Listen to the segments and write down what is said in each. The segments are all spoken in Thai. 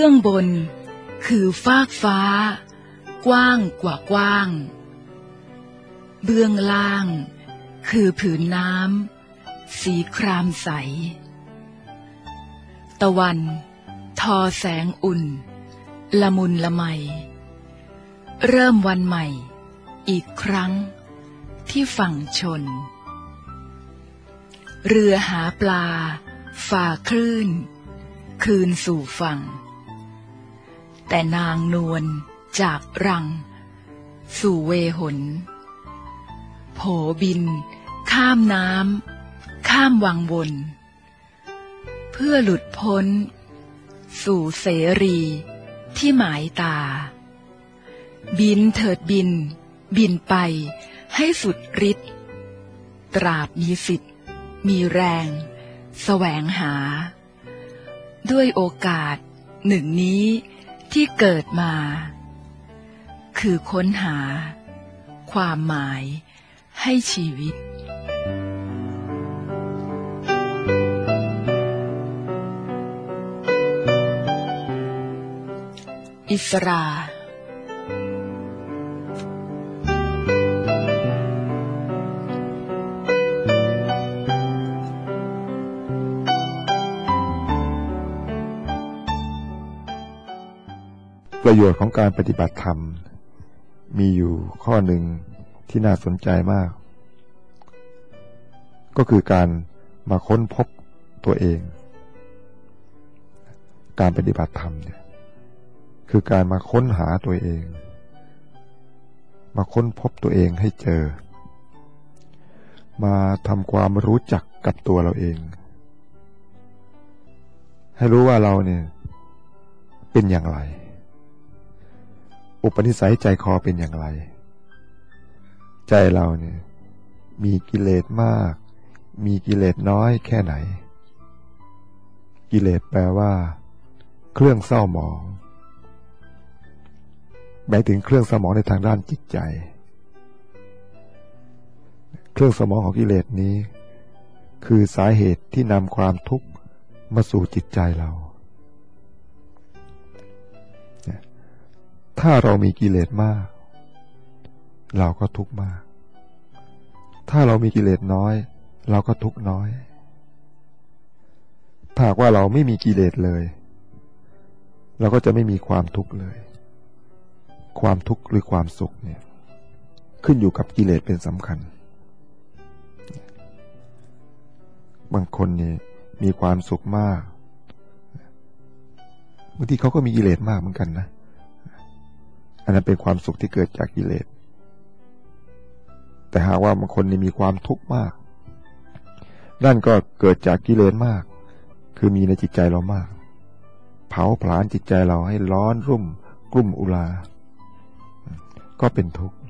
บื้องบนคือฟากฟ้ากว้างกว่ากว้างเบื้องล่างคือผืนน้ำสีครามใสตะวันทอแสงอุ่นละมุนละไมเริ่มวันใหม่อีกครั้งที่ฝั่งชนเรือหาปลาฝ่าคลื่นคืนสู่ฝั่งแต่นางนวลจากรังสู่เวหนโผบินข้ามน้ำข้ามวังวนเพื่อหลุดพ้นสู่เสรีที่หมายตาบินเถิดบินบินไปให้สุดฤทธิ์ตราบมีสิทธิ์มีแรงแสวงหาด้วยโอกาสหนึ่งนี้ที่เกิดมาคือค้นหาความหมายให้ชีวิตอิสราประโยชน์ของการปฏิบัติธรรมมีอยู่ข้อหนึ่งที่น่าสนใจมากก็คือการมาค้นพบตัวเองการปฏิบัติธรรมเนี่ยคือการมาค้นหาตัวเองมาค้นพบตัวเองให้เจอมาทำความรู้จักกับตัวเราเองให้รู้ว่าเราเนี่ยเป็นอย่างไรอุปนิสัยใจคอเป็นอย่างไรใจเราเนี่ยมีกิเลสมากมีกิเลสน้อยแค่ไหนกิเลสแปลว่าเครื่องเศร้าหมองหมายถึงเครื่องเศร้าหมองในทางด้านจิตใจเครื่องเศร้าหมองของกิเลสนี้คือสาเหตุที่นำความทุกข์มาสู่จิตใจเราถ้าเรามีกิเลสมากเราก็ทุกข์มากถ้าเรามีกิเลสน้อยเราก็ทุกข์น้อยถ้าหากว่าเราไม่มีกิเลสเลยเราก็จะไม่มีความทุกข์เลยความทุกข์หรือความสุขเนี่ยขึ้นอยู่กับกิเลสเป็นสำคัญบางคนเนี่ยมีความสุขมากบางทีเขาก็มีกิเลสมากเหมือนกันนะอันนั้นเป็นความสุขที่เกิดจากกิเลสแต่หากว่าบางคนมีความทุกข์มากนั่นก็เกิดจากกิเลสมากคือมีในจิตใจเรามากเผาผลาญจิตใจเราให้ร้อนรุ่มกลุ่มอุราก็เป็นทุกข์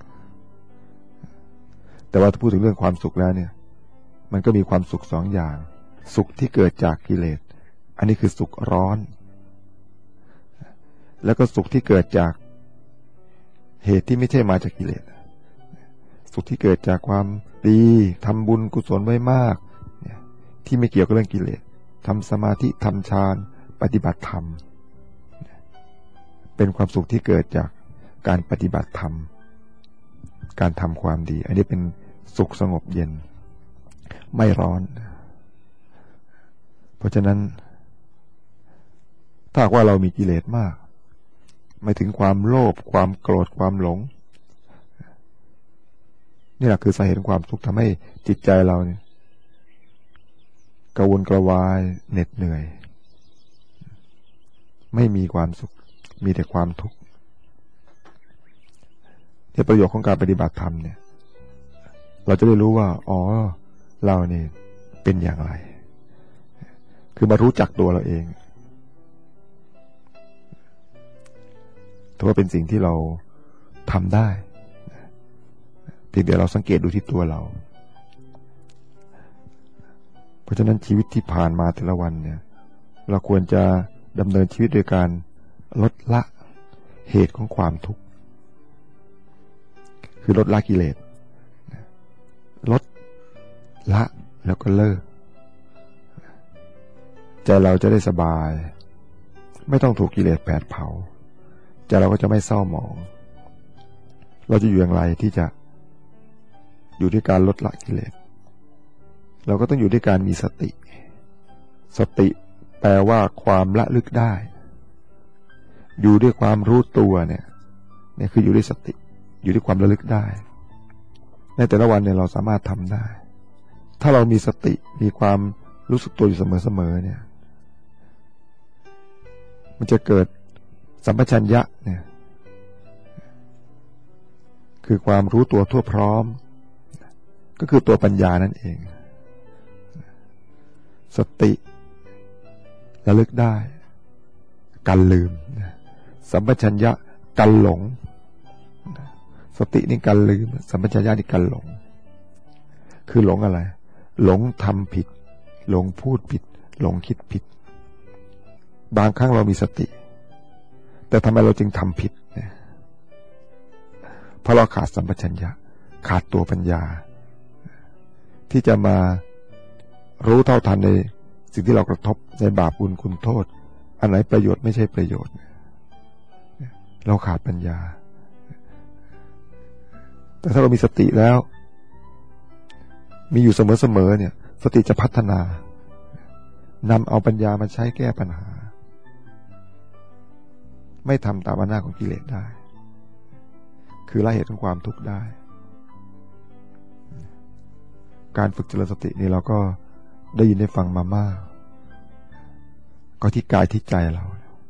แต่ว่าถ้าพูดถึงเรื่องความสุขแล้วเนี่ยมันก็มีความสุขสองอย่างสุขที่เกิดจากกิเลสอันนี้คือสุขร้อนแล้วก็สุขที่เกิดจากเหตุที่ไม่ใช่มาจากกิเลสสุขที่เกิดจากความดีทำบุญกุศลไว้มากที่ไม่เกี่ยวกับเรื่องกิเลสทำสมาธิทำฌานปฏิบัติธรรมเป็นความสุขที่เกิดจากการปฏิบัติธรรมการทำความดีอันนี้เป็นสุขสงบเย็นไม่ร้อนเพราะฉะนั้นถ้าว่าเรามีกิเลสมากไม่ถึงความโลภความโกรธความหลงนี่แหละคือสาเหตุของความทุกข์ทำให้จิตใจเราเนี่ยกระวนกระวายเหน็ดเหนื่อยไม่มีความสุขมีแต่ความทุกข์ในประโยชน์ของการปฏิบัติธรรมเนี่ยเราจะได้รู้ว่าอ๋อเราเนี่ยเป็นอย่างไรคือมารู้จักตัวเราเองถือว่าเป็นสิ่งที่เราทำได้เพียงแต่เราสังเกตดูที่ตัวเราเพราะฉะนั้นชีวิตที่ผ่านมาแต่ละวันเนี่ยเราควรจะดำเนินชีวิตโดยการลดละเหตุของความทุกข์คือลดละกิเลสลดละแล้วก็เลิกใจเราจะได้สบายไม่ต้องถูกกิเลสแผดเผาใจเราก็จะไม่เศร้าหมองเราจะอยู่อย่างไรที่จะอยู่ด้วยการลดละกิเลสเราก็ต้องอยู่ด้วยการมีสติสติแปลว่าความละลึกได้อยู่ด้วยความรู้ตัวเนี่ยคืออยู่ด้วยสติอยู่ด้วยความระลึกได้ในแต่ละวันเนี่ยเราสามารถทำได้ถ้าเรามีสติมีความรู้สึกตัวอยู่เสมอเนี่ยมันจะเกิดสัมปชัญญะเนี่ยคือความรู้ตัวทั่วพร้อมก็คือตัวปัญญานั่นเองสติระลึกได้กันลืมสัมปชัญญะกันหลงสตินี่กันลืมสัมปชัญญะนี่กันหลงคือหลงอะไรหลงทำผิดหลงพูดผิดหลงคิดผิดบางครั้งเรามีสติแต่ทำไมเราจึงทำผิดเนี่ยเพราะเราขาดสัมปชัญญะขาดตัวปัญญาที่จะมารู้เท่าทันในสิ่งที่เรากระทบในบาปบุญคุณโทษอันไหนประโยชน์ไม่ใช่ประโยชน์เราขาดปัญญาแต่ถ้าเรามีสติแล้วมีอยู่เสมอเนี่ยสติจะพัฒนานำเอาปัญญามาใช้แก้ปัญหาไม่ทำตามอำนาจของกิเลสได้คือละเหตุของความทุกข์ได้การฝึกเจริญสตินี่เราก็ได้ยินได้ฟังมามากก็ที่กายที่ใจเรา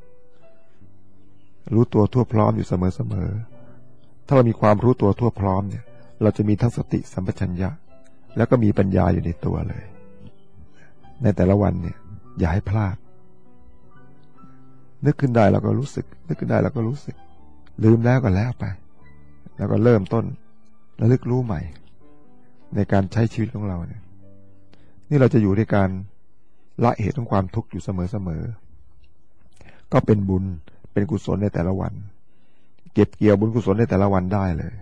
รู้ตัวทั่วพร้อมอยู่เสมอถ้าเรามีความรู้ตัวทั่วพร้อมเนี่ยเราจะมีทั้งสติสัมปชัญญะแล้วก็มีปัญญาอยู่ในตัวเลยในแต่ละวันเนี่ยอย่าให้พลาดนึกขึ้นได้เราก็รู้สึกนึกขึ้นได้เราก็รู้สึกลืมแล้วก็แล้วไปแล้วก็เริ่มต้นระลึกรู้ใหม่ในการใช้ชีวิตของเราเนี่ยนี่เราจะอยู่ด้วยการละเหตุของความทุกข์อยู่เสมอก็เป็นบุญเป็นกุศลในแต่ละวันเก็บเกี่ยวบุญกุศลในแต่ละวันได้เลย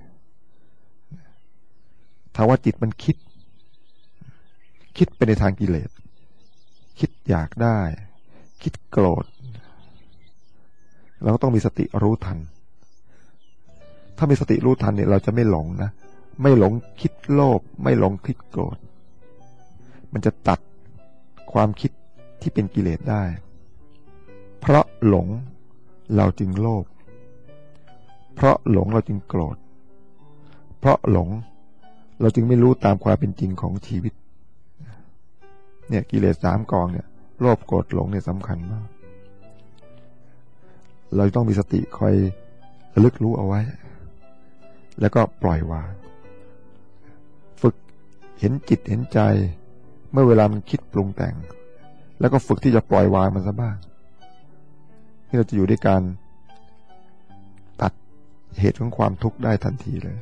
ถ้าว่าจิตมันคิดไปในทางกิเลสคิดอยากได้คิดโกรธเราก็ต้องมีสติรู้ทันถ้ามีสติรู้ทันเนี่ยเราจะไม่หลงนะไม่หลงคิดโลภไม่หลงคิดโกรธมันจะตัดความคิดที่เป็นกิเลสได้เพราะหลงเราจึงโลภเพราะหลงเราจึงโกรธเพราะหลงเราจึงไม่รู้ตามความเป็นจริงของชีวิตเนี่ยกิเลส3กองเนี่ยโลภโกรธหลงเนี่ยสำคัญมากเราต้องมีสติคอยระลึกรู้เอาไว้แล้วก็ปล่อยวางฝึกเห็นจิตเห็นใจเมื่อเวลามันคิดปรุงแต่งแล้วก็ฝึกที่จะปล่อยวางมันซะบ้างที่เราจะอยู่ด้วยการตัดเหตุของความทุกข์ได้ทันทีเลย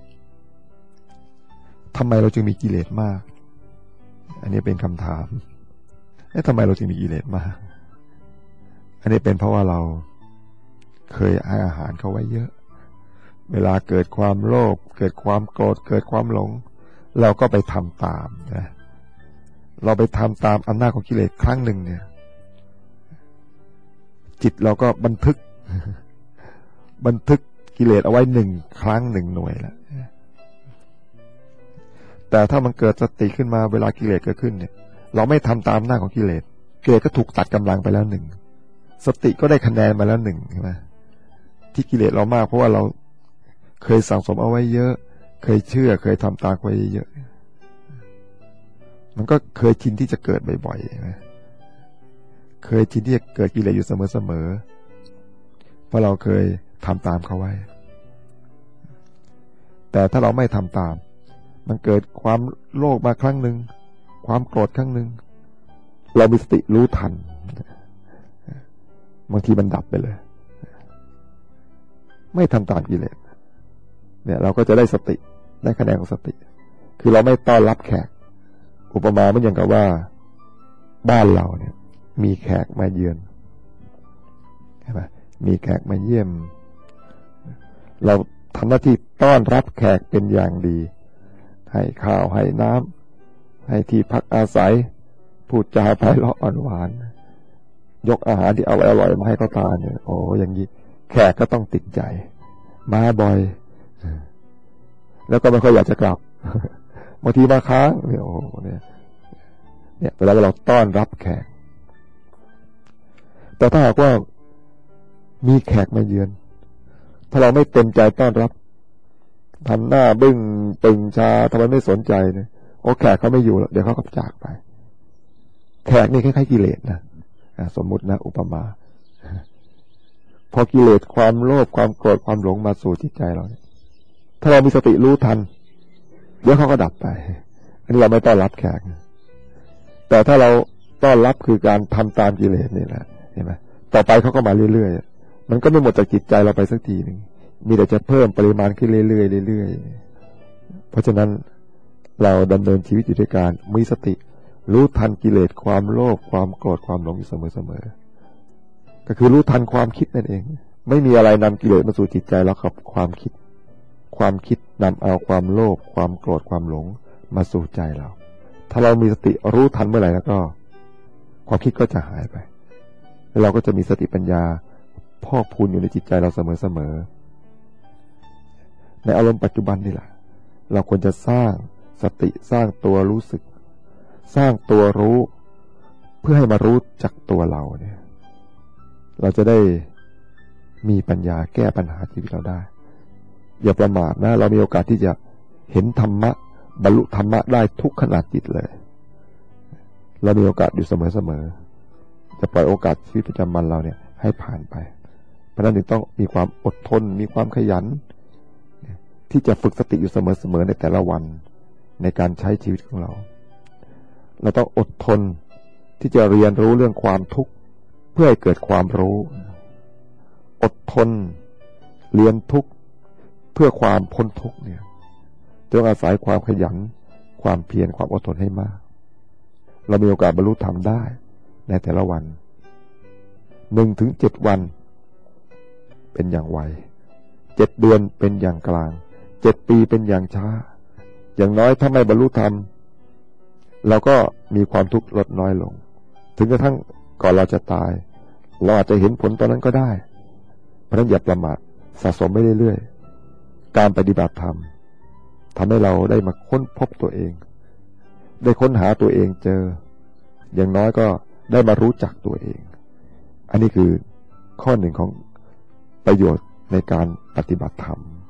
ทำไมเราจึงมีกิเลสมากอันนี้เป็นคำถามทำไมเราจึงมีกิเลสมากอันนี้เป็นเพราะว่าเราเคยให้อาหารเขาไว้เยอะเวลาเกิดความโลภเกิดความโกรธเกิดความหลงเราก็ไปทำตามนะเราไปทำตามอำนาจของกิเลสครั้งหนึ่งเนี่ยจิตเราก็บันทึกกิเลสเอาไว้1 ครั้ง 1 หน่วยแล้วแต่ถ้ามันเกิดสติขึ้นมาเวลากิเลสเกิดขึ้นเนี่ยเราไม่ทำตามอำนาจของกิเลสก็ถูกตัดกำลังไปแล้ว1สติก็ได้คะแนนมาแล้ว1ใช่ไหมที่กิเลสเรามากเพราะว่าเราเคยสั่งสมเอาไว้เยอะเคยเชื่อเคยทำตามไว้เยอะมันก็เคยชินที่จะเกิดบ่อยๆนะเคยชินที่จะเกิดกิเลสอยู่เสมอเพราะเราเคยทำตามเขาไว้แต่ถ้าเราไม่ทำตามมันเกิดความโลภมาครั้งหนึ่งความโกรธครั้งหนึ่งเรามีสติรู้ทันบางทีมันดับไปเลยไม่ทำตามกิเลสเนี่ยเราก็จะได้สติได้คะแนนของสติคือเราไม่ต้อนรับแขกอุปมาเหมือนอย่างกับว่าบ้านเราเนี่ยมีแขกมาเยือนใช่ไหมมีแขกมาเยี่ยมเราทำหน้าที่ต้อนรับแขกเป็นอย่างดีให้ข้าวให้น้ำให้ที่พักอาศัยพูดจาไพเราะอ่อนหวานยกอาหารที่อร่อยๆมาให้เขาทานเนี่ยโอ้อย่างนี้แขกก็ต้องติดใจมาบ่อยแล้วก็ไม่ค่อยอยากจะกลับบางทีมาค้างเนี่ยโอ้เนี่ยเวลาเราต้อนรับแขกแต่ถ้าหากว่ามีแขกมาเยือนถ้าเราไม่เต็มใจต้อนรับทำหน้าบึ้งตึงชาทำไมไม่สนใจเนี่ยโอ้แขกเขาไม่อยู่แล้วเดี๋ยวเขาก็จากไปแขกนี่คล้ายๆกิเลสนะสมมุตินะอุปมาพอกิเลสความโลภความโกรธความหลงมาสู่จิตใจเราเนี่ยถ้าเรามีสติรู้ทันเดี๋ยวเขาก็ดับไปอันนี้เราไม่ต้อนรับแขกแต่ถ้าเราต้อนรับคือการทำตามกิเลสนี่แหละเห็นไหมต่อไปเขาก็มาเรื่อยๆมันก็ไม่หมดจากจิตใจเราไปสักทีหนึ่งมีแต่จะเพิ่มปริมาณขึ้นเรื่อยๆเรื่อยๆเพราะฉะนั้นเราดำเนินชีวิตอยู่ด้วยการมีสติรู้ทันกิเลสความโลภความโกรธความหลงอยู่เสมอๆก็คือรู้ทันความคิดนั่นเองไม่มีอะไรนำกิเลสมาสู่จิตใจเราครับความคิดนำเอาความโลภความโกรธความหลงมาสู่ใจเราถ้าเรามีสติรู้ทันเมื่อไหร่แล้วก็ความคิดก็จะหายไปแล้วเราก็จะมีสติปัญญาพอกพูนอยู่ในจิตใจเราเสมอในอารมณ์ปัจจุบันนี่แหละเราควรจะสร้างสติสร้างตัวรู้สึกสร้างตัวรู้เพื่อให้มารู้จักตัวเราเนี่ยเราจะได้มีปัญญาแก้ปัญหาชีวิตเราได้อย่าประมาทนะเรามีโอกาสที่จะเห็นธรรมะบรรลุธรรมะได้ทุกขณะจิตเลยเรามีโอกาสอยู่เสมอจะปล่อยโอกาสชีวิตประจำวันเราเนี่ยให้ผ่านไปเพราะนั้นจึงต้องมีความอดทนมีความขยันที่จะฝึกสติอยู่เสมอในแต่ละวันในการใช้ชีวิตของเราต้องอดทนที่จะเรียนรู้เรื่องความทุกข์เพื่อให้เกิดความรู้อดทนเรียนทุกข์เพื่อความพ้นทุกข์เนี่ยต้องอาศัยความขยันความเพียรความอดทนให้มากเรามีโอกาสบรรลุธรรมได้ในแต่ละวัน1-7 วันเป็นอย่างไว7 เดือนเป็นอย่างกลาง7 ปีเป็นอย่างช้าอย่างน้อยถ้าไม่บรรลุธรรมเราก็มีความทุกข์ลดน้อยลงถึงกระทั่งก่อนเราจะตายเราอาจจะเห็นผลตอนนั้นก็ได้เพราะฉะนั้นอย่าประมาทสะสมไปเรื่อยๆการปฏิบัติธรรมทำให้เราได้มาค้นพบตัวเองได้ค้นหาตัวเองเจออย่างน้อยก็ได้มารู้จักตัวเองอันนี้คือข้อหนึ่งของประโยชน์ในการปฏิบัติธรรม